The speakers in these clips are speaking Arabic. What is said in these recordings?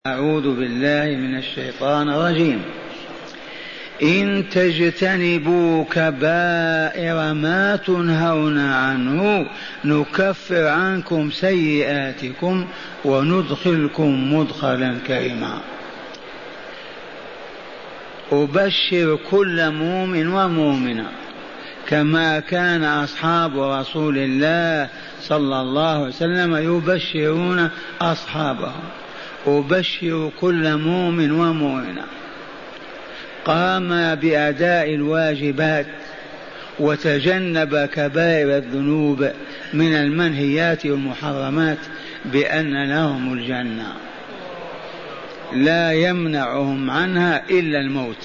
أعوذ بالله من الشيطان الرجيم. إن تجتنبوا كبائر ما تنهون عنه نكفر عنكم سيئاتكم وندخلكم مدخلا كريما. أبشر كل مؤمن ومؤمنة كما كان أصحاب رسول الله صلى الله عليه وسلم يبشرون أصحابهم. أبشر كل مؤمن ومؤمنة قام بأداء الواجبات وتجنب كبائر الذنوب من المنهيات والمحرمات بأن لهم الجنة لا يمنعهم عنها إلا الموت،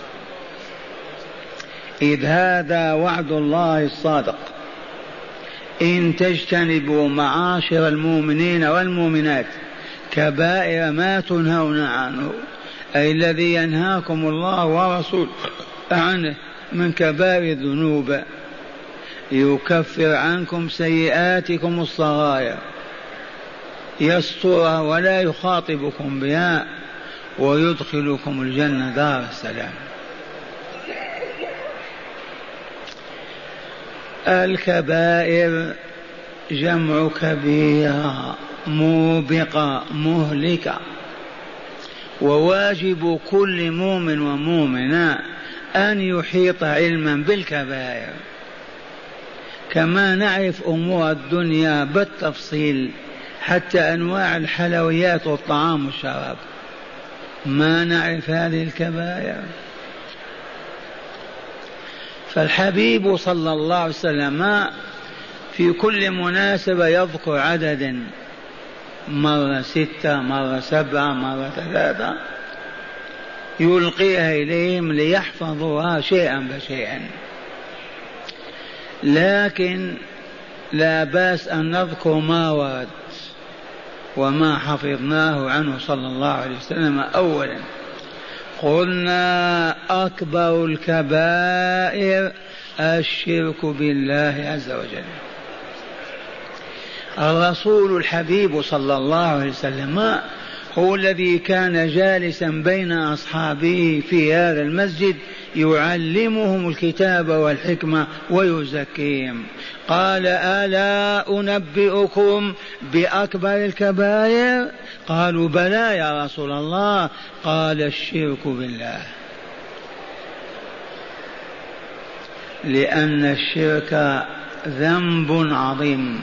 إذ هذا وعد الله الصادق. إن تجتنبوا معاشر المؤمنين والمؤمنات كبائر ما تنهون عنه، أي الذي ينهاكم الله ورسوله عنه من كبائر الذنوب، يكفر عنكم سيئاتكم الصغائر، يسترها ولا يخاطبكم بها، ويدخلكم الجنة دار السلام. الكبائر جمع كبيرة موبقة مهلكة، وواجب كل مؤمن ومؤمنة أن يحيط علما بالكبائر، كما نعرف أمور الدنيا بالتفصيل حتى أنواع الحلويات والطعام والشراب، ما نعرف هذه الكبائر. فالحبيب صلى الله عليه وسلم في كل مناسبة يذكر عددا، مرة 6، مرة 7، مرة 3، يلقيها إليهم ليحفظوها شيئا فشيئا. لكن لا بأس أن نذكر ما ورد وما حفظناه عنه صلى الله عليه وسلم. أولا قلنا أكبر الكبائر الشرك بالله عز وجل. الرسول الحبيب صلى الله عليه وسلم هو الذي كان جالسا بين أصحابه في هذا المسجد يعلمهم الكتاب والحكمة ويزكيهم. قال: ألا أنبئكم بأكبر الكبائر؟ قالوا: بلى يا رسول الله. قال: الشرك بالله، لأن الشرك ذنب عظيم،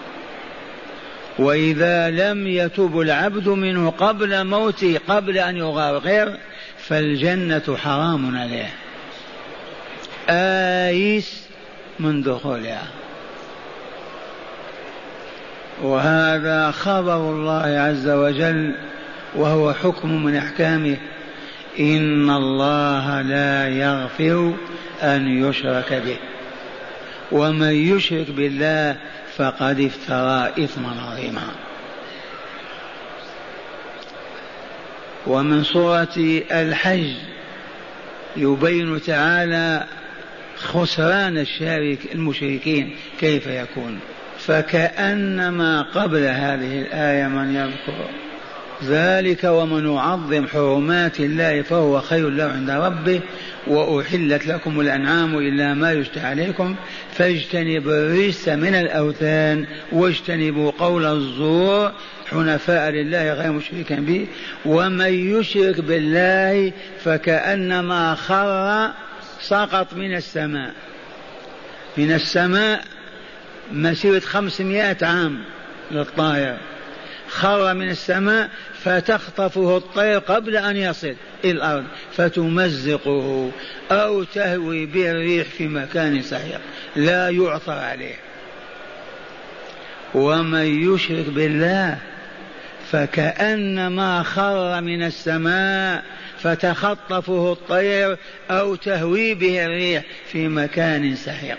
وإذا لم يتب العبد منه قبل موته، قبل أن يغرغر، فالجنة حرام عليه، آيس من دخولها. وهذا خبر الله عز وجل، وهو حكم من أحكامه: إن الله لا يغفر أن يشرك به، ومن يشرك بالله فقد افترى إثما عظيما. ومن سورة الحج يبين تعالى خسران المشركين كيف يكون. فكأنما قبل هذه الآية من يذكر ذلك: ومن يعظم حرمات الله فهو خير له عند ربه، وأحلت لكم الأنعام إلا ما يشتهى عليكم فاجتنبوا الرجس من الأوثان واجتنبوا قول الزور حنفاء لله غير مشركا به، ومن يشرك بالله فكأنما سقط من السماء مسيرة 500 عام للطائر، خر من السماء فتخطفه الطير قبل أن يصل إلى الأرض فتمزقه، أو تهوي به الريح في مكان سحيق لا يعثر عليه. ومن يشرك بالله فكأنما خر من السماء فتخطفه الطير أو تهوي به الريح في مكان سحيق.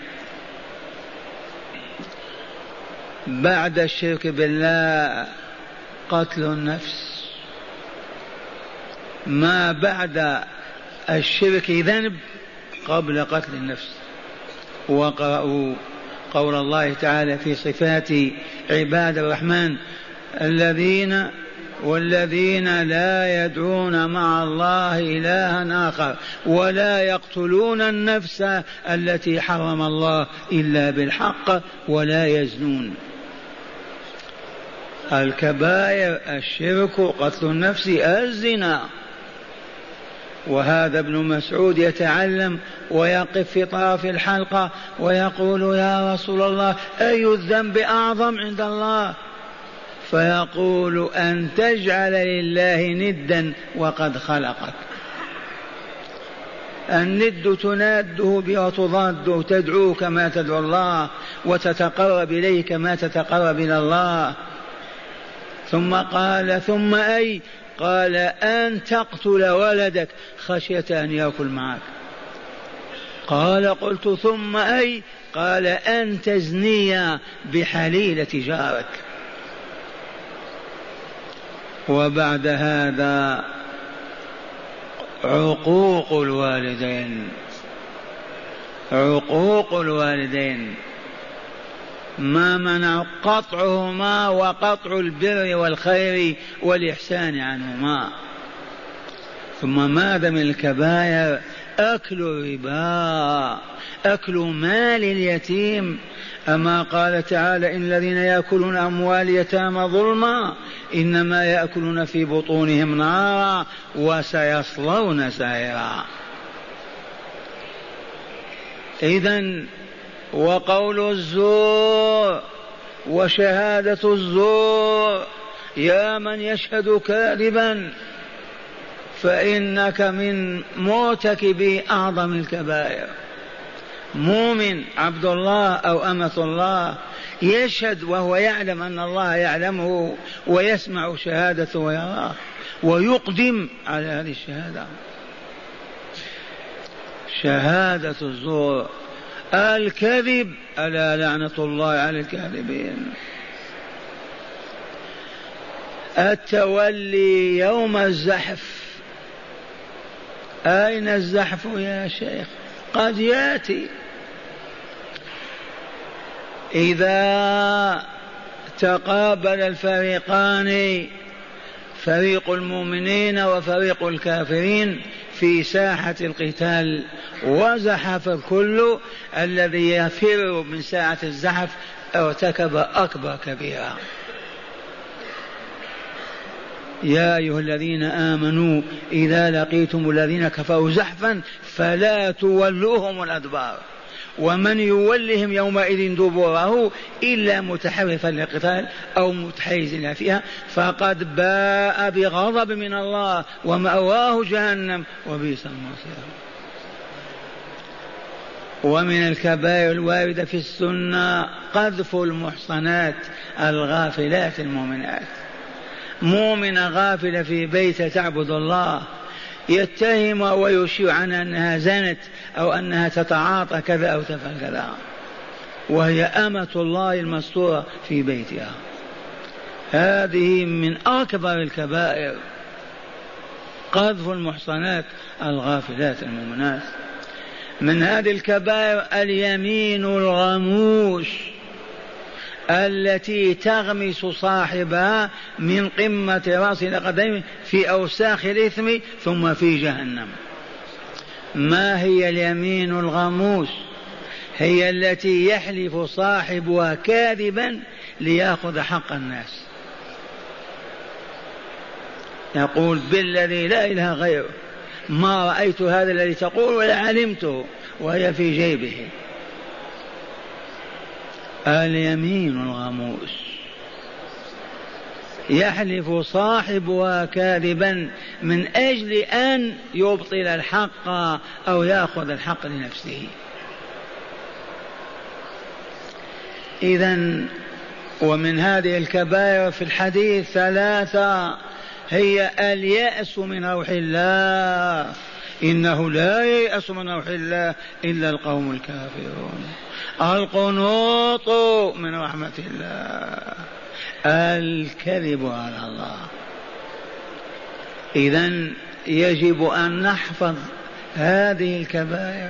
بعد الشرك بالله قتل النفس. ما بعد الشرك ذنب قبل قتل النفس. وقرأوا قول الله تعالى في صفات عباد الرحمن: الذين والذين لا يدعون مع الله إلها آخر ولا يقتلون النفس التي حرم الله إلا بالحق ولا يزنون. الكبائر الشرك، قتل النفس، الزنا. وهذا ابن مسعود يتعلم ويقف في طرف الحلقة ويقول يا رسول الله أي الذنب أعظم عند الله؟ فيقول أن تجعل لله ندا وقد خلقك. الند تناده به وتضاده، تدعو كما تدعو الله وتتقرب إليه كما تتقرب إلى الله. ثم قال ثم أي؟ قال أن تقتل ولدك خشية أن يأكل معك. قال قلت ثم أي؟ قال أن تزني بحليلة جارك. وبعد هذا عقوق الوالدين. عقوق الوالدين ما منع قطعهما وقطع البر والخير والإحسان عنهما. ثم ماذا من الكبائر؟ أكل الربا، أكل مال اليتيم. أما قال تعالى إن الذين يأكلون أموال اليتامى ظلما إنما يأكلون في بطونهم نارا وسيصلون سعيرا. إذن وقول الزور وشهادة الزور، يا من يشهد كاذبا فإنك من مرتكبي أعظم الكبائر. مؤمن عبد الله أو أمة الله يشهد وهو يعلم أن الله يعلمه ويسمع شهادته ويراه ويقدم على هذه الشهادة. شهادة الزور، الكذب، ألا لعنة الله على الكاذبين. التولي يوم الزحف. أين الزحف يا شيخ؟ قد يأتي إذا تقابل الفريقان، فريق المؤمنين وفريق الكافرين في ساحة القتال، وزحف الكل، الذي يفر من ساعة الزحف ارتكب أكبر كبيرة. يا أيها الذين آمنوا إذا لقيتم الذين كفروا زحفا فلا تولوهم الأدبار ومن يولهم يومئذ دبره إلا متحرفا للقتال أو متحيزا فيها فقد باء بغضب من الله ومأواه جهنم وبئس المصير. ومن الكبائر الواردة في السنة قذف المحصنات الغافلات المؤمنات. مؤمنة غافلة في بيت تعبد الله يتهم ويشيع عنها أنها زنت أو أنها تتعاطى كذا أو تفعل كذا وهي أمة الله المستورة في بيتها. هذه من أكبر الكبائر، قذف المحصنات الغافلات المؤمنات. من هذه الكبائر اليمين الغموس التي تغمس صاحبها من قمة رأس إلى قدمه في أوساخ الإثم ثم في جهنم. ما هي اليمين الغموس؟ هي التي يحلف صاحبها كاذبا ليأخذ حق الناس، يقول بالذي لا إله غيره ما رأيت هذا الذي تقول ولا علمته، وهي في جيبه. اليمين الغموس يحلف صاحبها كاذبا من أجل أن يبطل الحق أو يأخذ الحق لنفسه. إذن ومن هذه الكبائر في الحديث ثلاثة، هي اليأس من روح الله، إنه لا ييأس من روح الله إلا القوم الكافرون. القنوط من رحمة الله، الكذب على الله. إذن يجب أن نحفظ هذه الكبائر،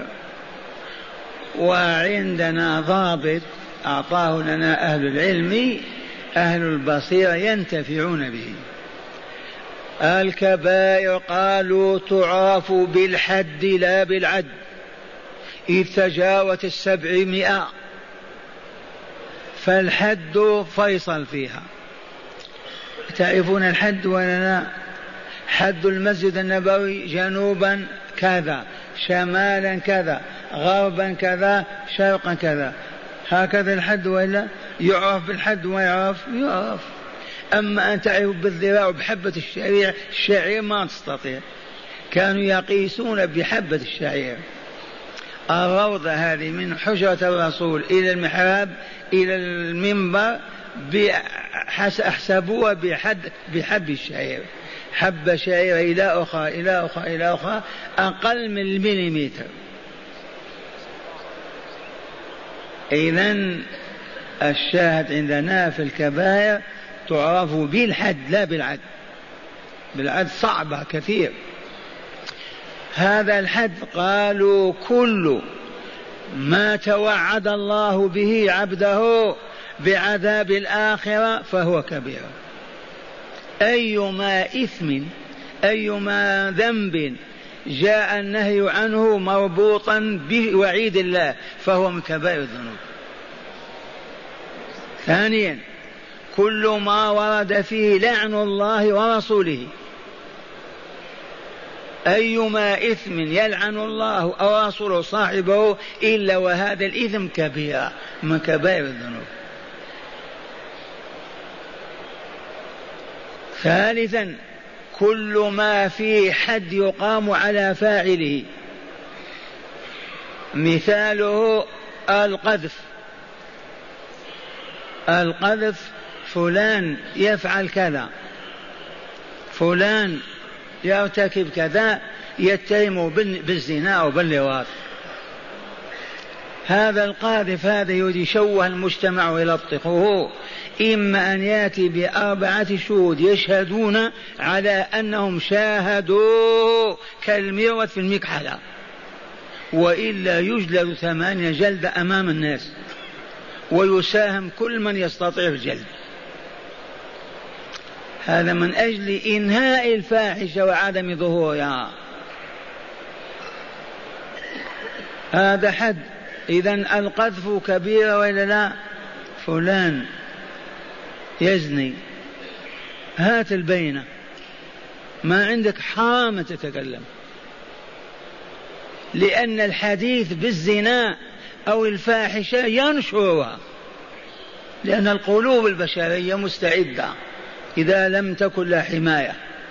وعندنا ضابط أعطاه لنا أهل العلم أهل البصيرة ينتفعون به. الكبائر قالوا تعرف بالحد لا بالعد، إذ تجاوت 700، فالحد فيصل فيها. تعرفون الحد ولا لا؟ حد المسجد النبوي جنوبا كذا، شمالا كذا، غربا كذا، شرقا كذا، هكذا الحد ولا؟ يعرف بالحد ويعرف يعرف. أما أن تعرف بالذراع بحبة الشعير ما تستطيع. كانوا يقيسون بحبة الشعير. الروضة هذه من حجرة الرسول إلى المحراب إلى المنبر أحسبوها بحب الشعير، حب شعير إلى أخرى إلى أخرى إلى أخرى أقل من المليمتر. إذن الشاهد عندنا في الكبائر تعرف بالحد لا بالعد. بالعد صعبة كثير. هذا الحد قالوا كل ما توعد الله به عبده بعذاب الآخرة فهو كبيرة. أيما إثم أيما ذنب جاء النهي عنه مربوطا بوعيد الله فهو من كبائر الذنوب. ثانيا كل ما ورد فيه لعن الله ورسوله، أيما إثم يلعن الله أو رسوله صاحبه إلا وهذا الإثم كبيرة من كبائر الذنوب. ثالثا كل ما فيه حد يقام على فاعله، مثاله القذف. القذف فلان يفعل كذا، فلان يرتكب كذا، يتهم بالزنا أو باللواط. هذا القاذف هذا يشوه المجتمع ويلطخه، إما أن يأتي ب4 شهود يشهدون على أنهم شاهدوا كالمروة في المكحلة، وإلا يجلد 8 جلد أمام الناس، ويساهم كل من يستطيع الجلد. هذا من أجل إنهاء الفاحشة وعدم ظهورها. هذا حد. إذن القذف كبيرة وإلا لا؟ فلان يزني، هات البينة، ما عندك حرام تتكلم، لأن الحديث بالزنا أو الفاحشة ينشرها، لأن القلوب البشرية مستعدة إذا لم تكن لها حماية.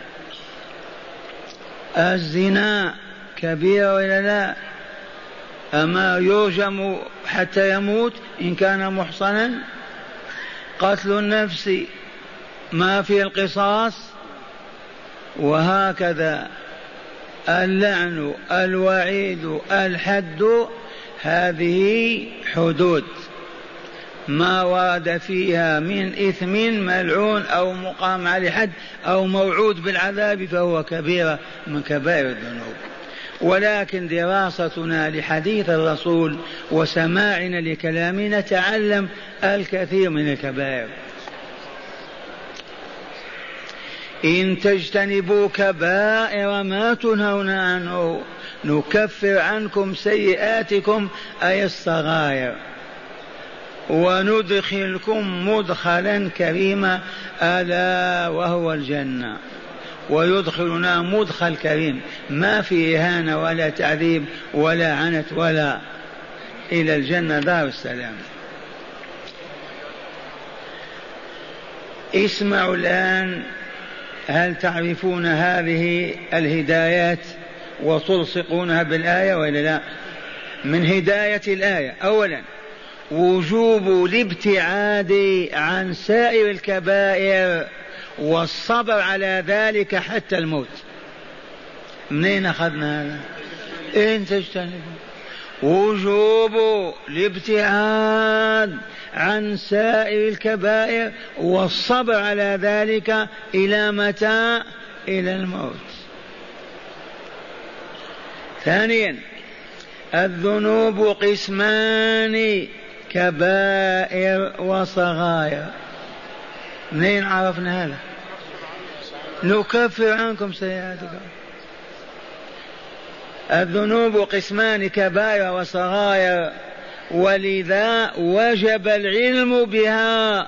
الزنا كبيرة ولا لا؟ أما يرجم حتى يموت إن كان محصنا؟ قتل النفس ما في القصاص؟ وهكذا اللعن، الوعيد، الحد، هذه حدود ما ورد فيها من إثم ملعون أو مقام على حد أو موعود بالعذاب فهو كبيرة من كبائر الذنوب. ولكن دراستنا لحديث الرسول وسماعنا لكلامنا نتعلم الكثير من الكبائر. إن تجتنبوا كبائر ما تنهون عنه نكفر عنكم سيئاتكم أي الصغائر وندخلكم مدخلا كريما ألا وهو الجنة. ويدخلنا مدخل كريم ما في إهانة ولا تعذيب ولا عنت ولا، إلى الجنة دار السلام. اسمعوا الآن، هل تعرفون هذه الهدايات وتلصقونها بالآية ولا لا؟ من هداية الآية أولا وجوب الابتعاد عن سائر الكبائر والصبر على ذلك حتى الموت. منين أخذنا هذا؟ إن تجتنبوا وجوب الابتعاد عن سائر الكبائر والصبر على ذلك إلى متى؟ إلى الموت. ثانيا الذنوب قسمان كبائر وصغائر. منين عرفنا هذا؟ نكفر عنكم سيئاتكم. الذنوب قسمان كبائر وصغائر، ولذا وجب العلم بها.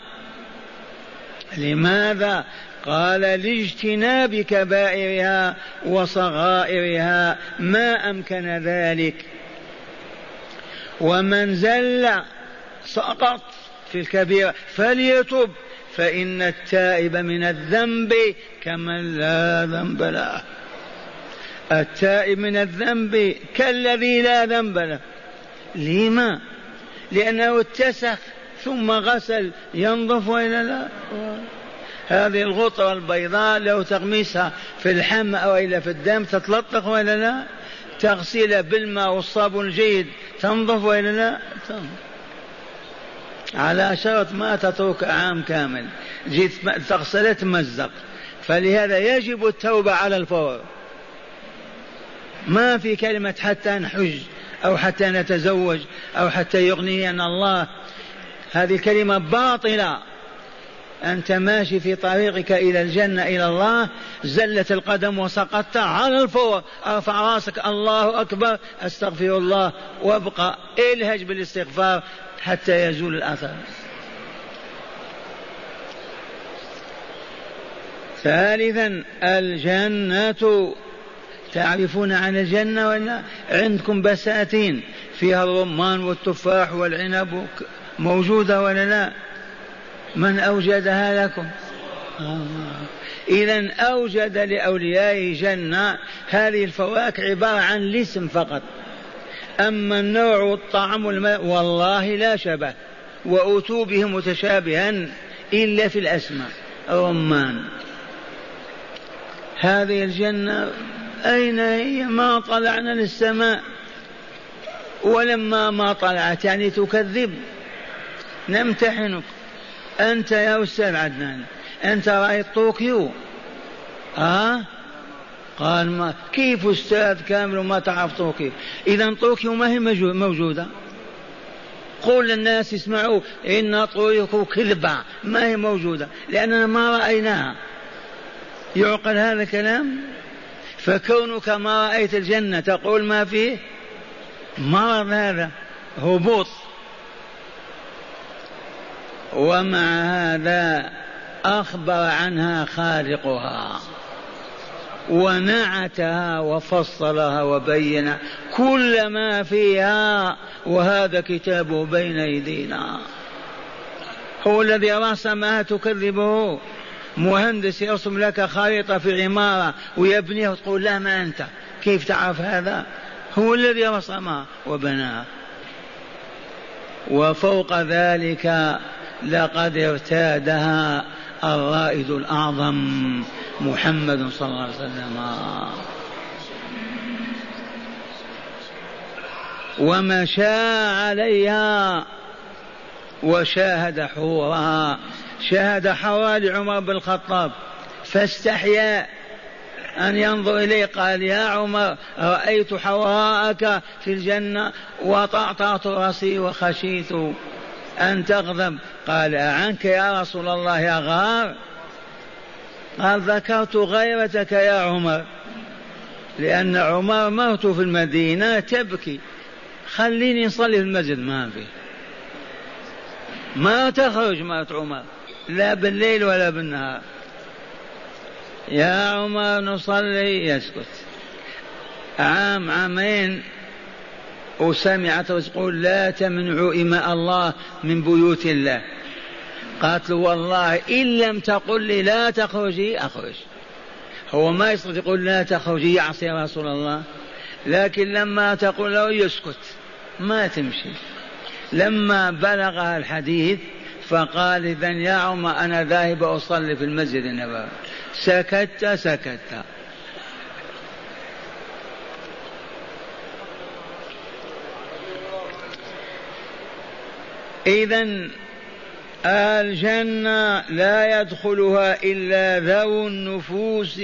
لماذا؟ قال لاجتناب كبائرها وصغائرها ما أمكن ذلك. ومن زل سقط في الكبيرة فليتب، فإن التائب من الذنب كمن لا ذنب له. التائب من الذنب كالذي لا ذنب له. لما؟ لأنه اتسخ ثم غسل، ينظف وإلا لا؟ هذه الغطرة البيضاء لو تغمسها في اللحم أو إلا في الدم تتلطخ وإلا لا؟ تغسلها بالماء والصابون الجيد تنظف وإلا لا؟ على شرط ما تترك عام كامل، جيت تغسلها تمزق. فلهذا يجب التوبة على الفور. ما في كلمة حتى نحج أو حتى نتزوج أو حتى يغنينا الله، هذه كلمة باطلة. أنت ماشي في طريقك إلى الجنة إلى الله، زلت القدم وسقطت على الفور، ارفع راسك الله أكبر استغفر الله، وابقى الهج بالاستغفار حتى يزول الأثر. ثالثا الجنة. تعرفون عن الجنة ولا؟ عندكم بساتين فيها الرمان والتفاح والعنب موجودة ولا لا؟ من أوجدها لكم؟ إذن أوجد لأوليائه جنة. هذه الفواكه عبارة عن الاسم فقط، أما النوع والطعم والله لا شبه، وأتوا به متشابها إلا في الأسماء. رمان. هذه الجنة أين هي؟ ما طلعنا للسماء، ولما ما طلعت يعني تكذب. نمتحنك أنت يا أستاذ عدنان، أنت رأيت طوكيو؟ قال ما كيف أستاذ كامل وما تعرف طوكيو؟ إذا طوكيو ما هي موجودة. قول للناس اسمعوا إن طوكيو كذبة، ما هي موجودة لأننا ما رأيناها. يعقل هذا الكلام؟ فكونك ما رأيت الجنة تقول ما فيه؟ مرض، هذا هبوط. ومع هذا أخبر عنها خالقها ونعتها وفصلها وبين كل ما فيها، وهذا كتابه بين أيدينا. هو الذي رسمها تكذبه؟ مهندس يرسم لك خريطة في عمارة ويبنيها وتقول لا ما أنت، كيف تعرف هذا؟ هو الذي رسمها وبناها. وفوق ذلك لقد ارتادها الرائد الأعظم محمد صلى الله عليه وسلم، ومشى عليها وشاهد حورها. شاهد حورها لعمر بن الخطاب فاستحيا أن ينظر إليه، قال يا عمر رأيت حوراءك في الجنة وطعطعت رأسي وخشيت أن تغضب. قال أعنك يا رسول الله يا غار؟ قال ذكرت غيرتك يا عمر، لأن عمر موت في المدينة تبكي، خليني نصلي في المسجد. ما في، ما تخرج موت عمر لا بالليل ولا بالنهار. يا عمر نصلي، يسكت. عام عامين وسمعت تقول لا تمنعوا إماء الله من بيوت الله. قالت له والله إن لم تقل لي لا تخرجي أخرج. هو ما يستطيع يقول لا تخرجي يعصي رسول الله، لكن لما تقول له يسكت ما تمشي. لما بلغها الحديث فقال إذن يا عمر أنا ذاهب أصلي في المسجد النبوي. سكت. إذن الجنة لا يدخلها إلا ذو النفوس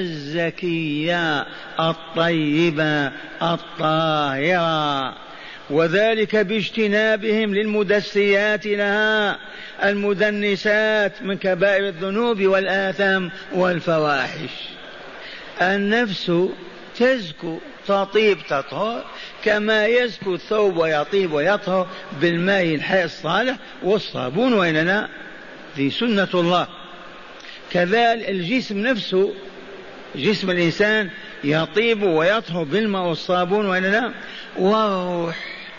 الزكية الطيبة الطاهرة. وذلك باجتنابهم للمدسيات لها المدنسات من كبائر الذنوب والآثام والفواحش. النفس تزكو تطيب تطهر كما يزكو الثوب ويطيب ويطهر بالماء الحي الصالح والصابون، وإلا لا؟ في سنة الله. كذلك الجسم نفسه، جسم الإنسان يطيب ويطهر بالماء والصابون، وإلا لا؟ والروح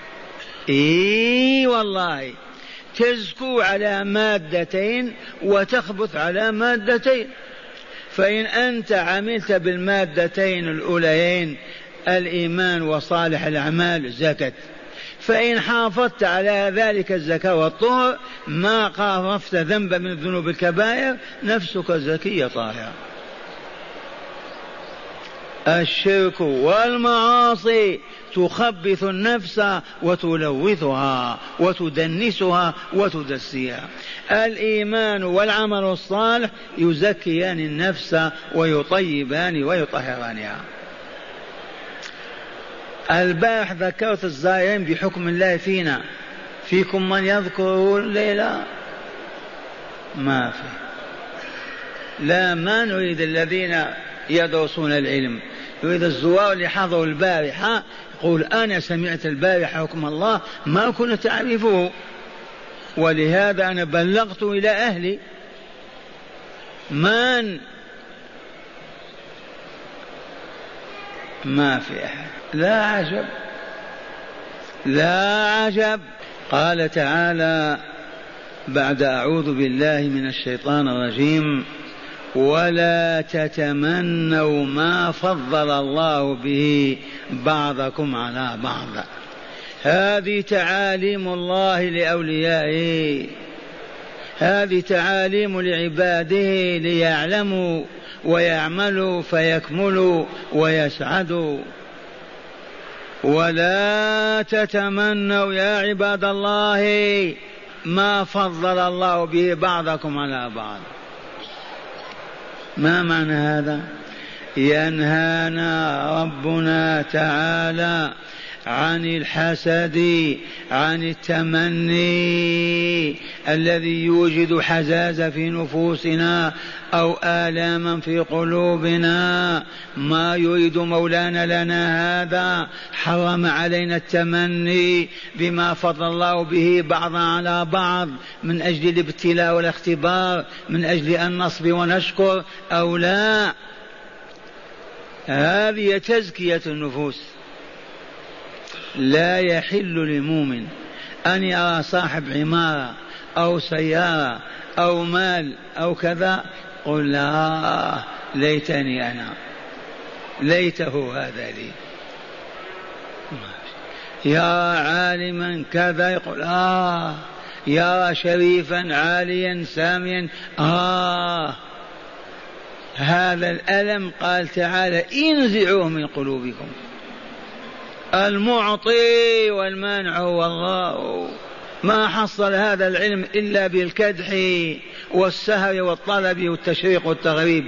والله تزكو على مادتين وتخبث على مادتين. فإن أنت عملت بالمادتين الأوليين الإيمان وصالح الأعمال زكت، فإن حافظت على ذلك الزكاة والطهر ما قارفت ذنبا من الذنوب الكبائر نفسك زكية طاهرة. الشرك والمعاصي تخبث النفس وتلوثها وتدنسها وتدسيها. الإيمان والعمل الصالح يزكيان النفس ويطيبان ويطهرانها. البارح ذكرت الزائرين بحكم الله فينا، فيكم من يذكر الليلة؟ ما في. لا، ما نريد الذين يدرسون العلم، نريد الزوار اللي حضروا البارحة يقول أنا سمعت البارحة حكم الله ما كنت أعرفه، ولهذا أنا بلغت إلى أهلي. ما في أحد. لا عجب، لا عجب. قال تعالى بعد أعوذ بالله من الشيطان الرجيم: ولا تتمنوا ما فضل الله به بعضكم على بعض. هذه تعاليم الله لأوليائه، هذه تعاليم لعباده ليعلموا ويعملوا فيكملوا ويسعدوا. ولا تتمنوا يا عباد الله ما فضل الله به بعضكم على بعض. ما معنى هذا؟ ينهانا ربنا تعالى عن الحسد، عن التمني الذي يوجد حزازة في نفوسنا أو آلاما في قلوبنا. ما يريد مولانا لنا هذا، حرم علينا التمني بما فضل الله به بعضا على بعض من أجل الابتلاء والاختبار، من أجل أن نصبر ونشكر أو لا. هذه تزكية النفوس. لا يحل للمؤمن أن يرى صاحب عمارة أو سيارة أو مال أو كذا قل لا ليتني أنا، ليته هذا لي. يرى عالما كذا يقول يرى شريفا عاليا ساميا هذا الألم قال تعالى انزعوه من قلوبكم. المعطي والمانع هو الله. ما حصل هذا العلم إلا بالكدح والسهر والطلب والتشريق والتغريب،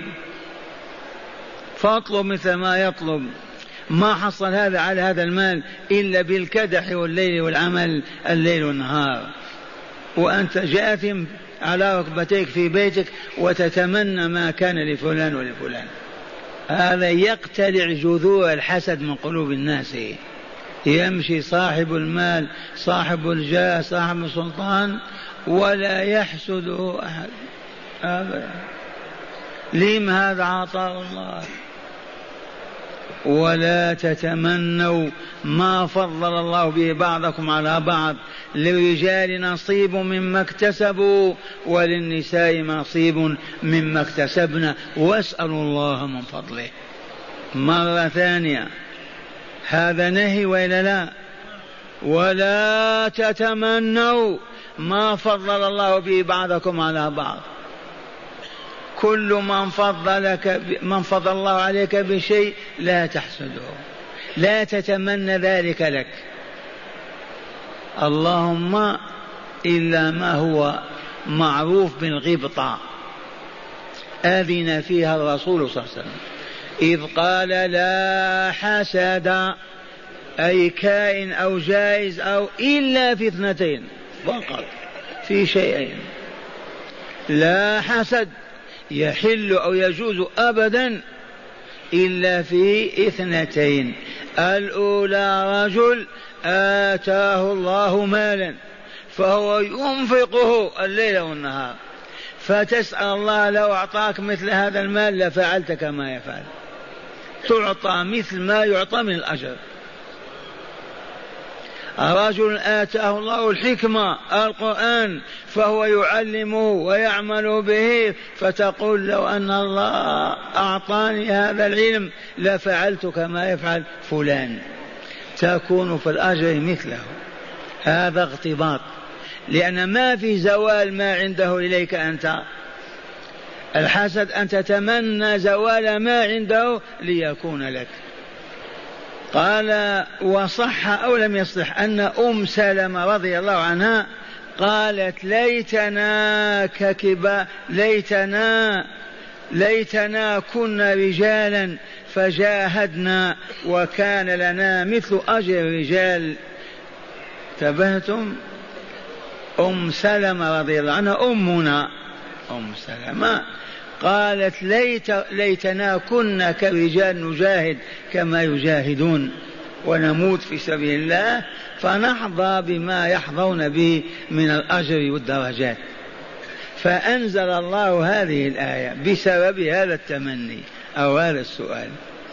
فاطلب مثل ما يطلب. ما حصل هذا على هذا المال إلا بالكدح والليل والعمل الليل والنهار، وأنت جاثم على ركبتيك في بيتك وتتمنى ما كان لفلان ولفلان. هذا يقتلع جذور الحسد من قلوب الناس. يمشي صاحب المال صاحب الجاه صاحب السلطان ولا يحسده أحد أبدا. لما هذا عطاء الله. ولا تتمنوا ما فضل الله به بعضكم على بعض، للرجال نصيب مما اكتسبوا وللنساء نصيب مما اكتسبنا واسألوا الله من فضله. مرة ثانية هذا نهي وإلا لا؟ ولا تتمنوا ما فضل الله به بعضكم على بعض. كل من فضل الله عليك بشيء لا تحسده، لا تتمنى ذلك لك، اللهم إلا ما هو معروف بالغبطة أذن فيها الرسول صلى الله عليه وسلم إذ قال لا حسد أي كائن أو جائز أو إلا في اثنتين فقط، في شيئين. لا حسد يحل أو يجوز أبدا إلا في اثنتين. الأولى رجل آتاه الله مالا فهو ينفقه الليل والنهار، فتسأل الله لو أعطاك مثل هذا المال لفعلت كما يفعل، تعطى مثل ما يعطى من الأجر. رجل آتاه الله الحكمة القرآن فهو يعلمه ويعمل به، فتقول لو أن الله أعطاني هذا العلم لفعلت كما يفعل فلان، تكون في الأجر مثله. هذا اغتباط، لأن ما في زوال ما عنده إليك أنت. الحسد أن تتمنى زوال ما عنده ليكون لك. قال وصح أو لم يصح أن سلمة رضي الله عنها قالت ليتنا كنا رجالا فجاهدنا وكان لنا مثل أجر الرجال. تبهتم؟ سلمة رضي الله عنها أمنا سلمة قالت ليتنا كنا كرجال نجاهد كما يجاهدون ونموت في سبيل الله فنحظى بما يحظون به من الأجر والدرجات. فأنزل الله هذه الآية بسبب هذا التمني أو هذا السؤال.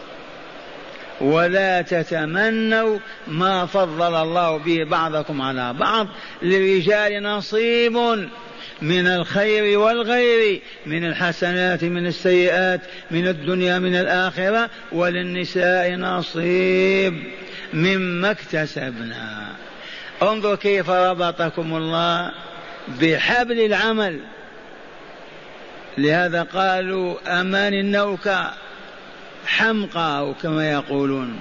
ولا تتمنوا ما فضل الله به بعضكم على بعض، للرجال نصيب من الخير والغير، من الحسنات من السيئات، من الدنيا من الآخرة، وللنساء نصيب مما اكتسبنا. انظر كيف ربطكم الله بحبل العمل. لهذا قالوا أمان النوكة حمقى أو كما يقولون.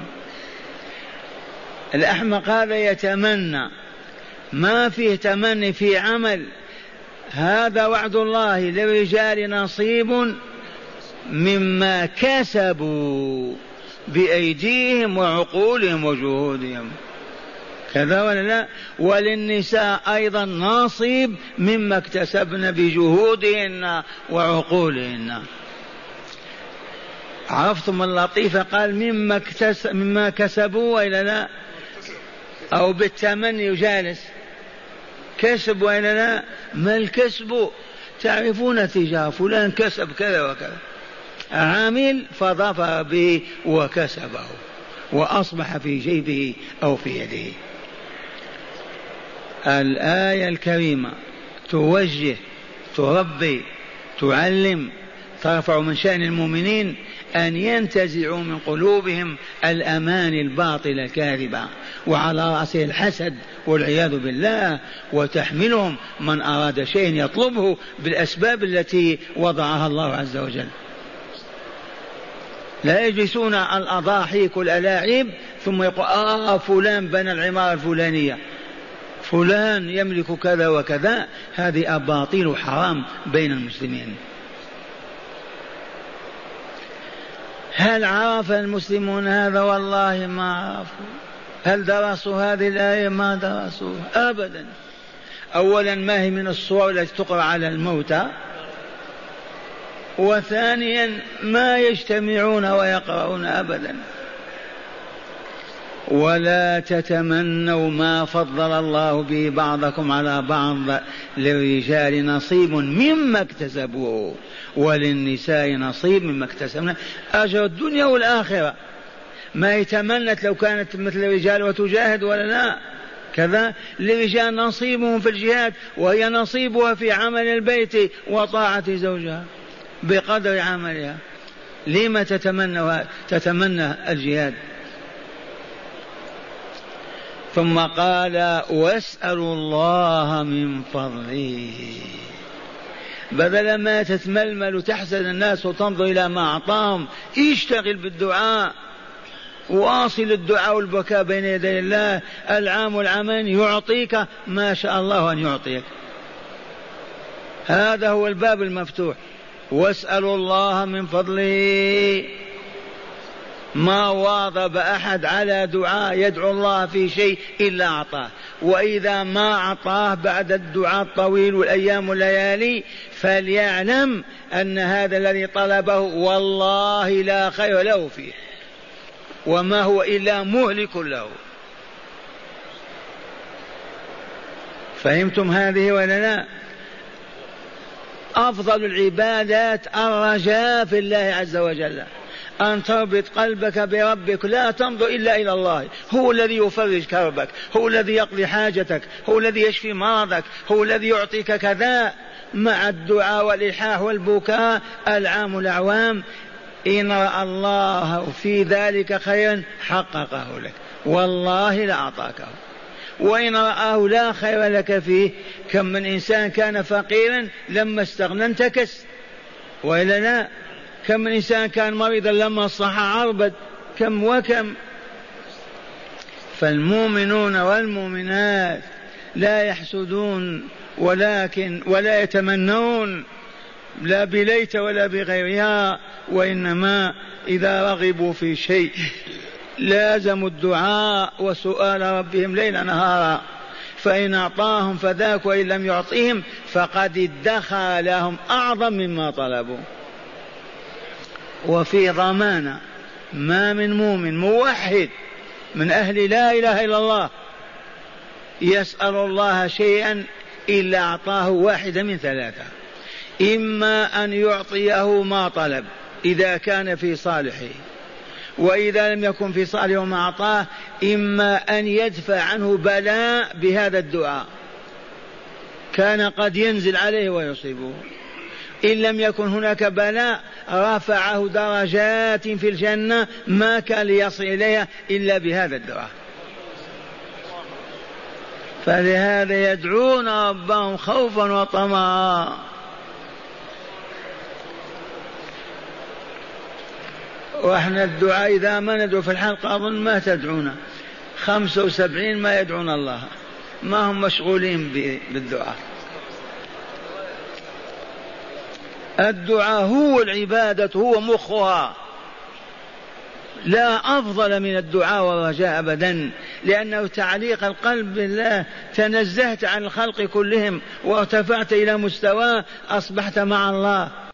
الأحمق هذا يتمنى، ما فيه تمني في عمل. هذا وعد الله للرجال نصيب مما كسبوا بأيديهم وعقولهم وجهودهم، كذا ولا لا؟ وللنساء أيضا نصيب مما اكتسبن بجهودهن وعقولهن. عرفتم اللطيفة؟ قال مما كسبوا وإلا لا؟ أو بالتمني جالس كسب وإلا لا؟ ما الكسب؟ تعرفون تجاه فلان كسب كذا وكذا، عامل فظفر به وكسبه وأصبح في جيبه أو في يده. الآية الكريمة توجه، تربي، تعلم، ترفع من شأن المؤمنين أن ينتزعوا من قلوبهم الأماني الباطلة الكاذبة، وعلى رأسه الحسد والعياذ بالله، وتحملهم من أراد شيء يطلبه بالأسباب التي وضعها الله عز وجل. لا يجلسون على الأضاحيك والألاعيب ثم يقول فلان بنى العمارة الفلانية، فلان يملك كذا وكذا. هذه أباطيل حرام بين المسلمين. هل عرف المسلمون هذا؟ والله ما عرفوا. هل درسوا هذه الآية؟ ما درسوها أبدا. أولا ما هي من الصور التي تقرأ على الموتى، وثانيا ما يجتمعون ويقرؤون أبدا. ولا تتمنوا ما فضل الله به بعضكم على بعض، للرجال نصيب مما اكتسبوا وللنساء نصيب مما اكتسبنا، أجر الدنيا والآخرة. ما يتمنت لو كانت مثل الرجال وتجاهد ولا لا؟ كذا للرجال نصيبهم في الجهاد، وهي نصيبها في عمل البيت وطاعة زوجها بقدر عملها. لما تتمنى الجهاد؟ ثم قال واسألوا الله من فضله. بدل ما تتململ وتحزن الناس وتنظر إلى ما أعطاهم، اشتغل بالدعاء، واصل الدعاء والبكاء بين يدي الله. العام والعامين يعطيك ما شاء الله أن يعطيك. هذا هو الباب المفتوح. واسألوا الله من فضله. ما واظب أحد على دعاء يدعو الله في شيء إلا أعطاه، وإذا ما أعطاه بعد الدعاء الطويل والأيام والليالي فليعلم أن هذا الذي طلبه والله لا خير له فيه، وما هو إلا مهلك له. فهمتم هذه ولا لا؟ أفضل العبادات الرجاء في الله عز وجل، أن تربط قلبك بربك، لا تنظر إلا إلى الله، هو الذي يفرج كربك، هو الذي يقضي حاجتك، هو الذي يشفي مرضك، هو الذي يعطيك كذا، مع الدعاء والإلحاح والبكاء العام الأعوام. إن رأى الله في ذلك خيرا حققه لك والله لأعطاكه، وإن رآه لا خير لك فيه. كم من إنسان كان فقيرا لما استغنى انتكس، وإلا لا؟ كم من إنسان كان مريضا لما صح عربد، كم وكم. فالمؤمنون والمؤمنات لا يحسدون ولا يتمنون، لا بليت ولا بغيرها، وإنما إذا رغبوا في شيء لازموا الدعاء وسؤال ربهم ليلا نهارا، فإن أعطاهم فذاك، وإن لم يعطيهم فقد ادخر لهم أعظم مما طلبوا. وفي ضمانة ما من مؤمن موحد من أهل لا إله إلا الله يسأل الله شيئا إلا أعطاه واحدة من ثلاثة: إما أن يعطيه ما طلب إذا كان في صالحه، وإذا لم يكن في صالحه ما أعطاه إما أن يدفع عنه بلاء بهذا الدعاء كان قد ينزل عليه ويصيبه، إن لم يكن هناك بلاء رفعه درجات في الجنة ما كان ليصل إليها إلا بهذا الدعاء. فلهذا يدعون ربهم خوفا وطمعا. وإحنا الدعاء إذا ما ندعو في الحلقة أظن ما تدعونا، 75 ما يدعون الله، ما هم مشغولين بالدعاء. الدعاء هو العبادة، هو مخها، لا أفضل من الدعاء والرجاء أبدا، لأنه تعليق القلب بالله. تنزهت عن الخلق كلهم وارتفعت إلى مستوى أصبحت مع الله.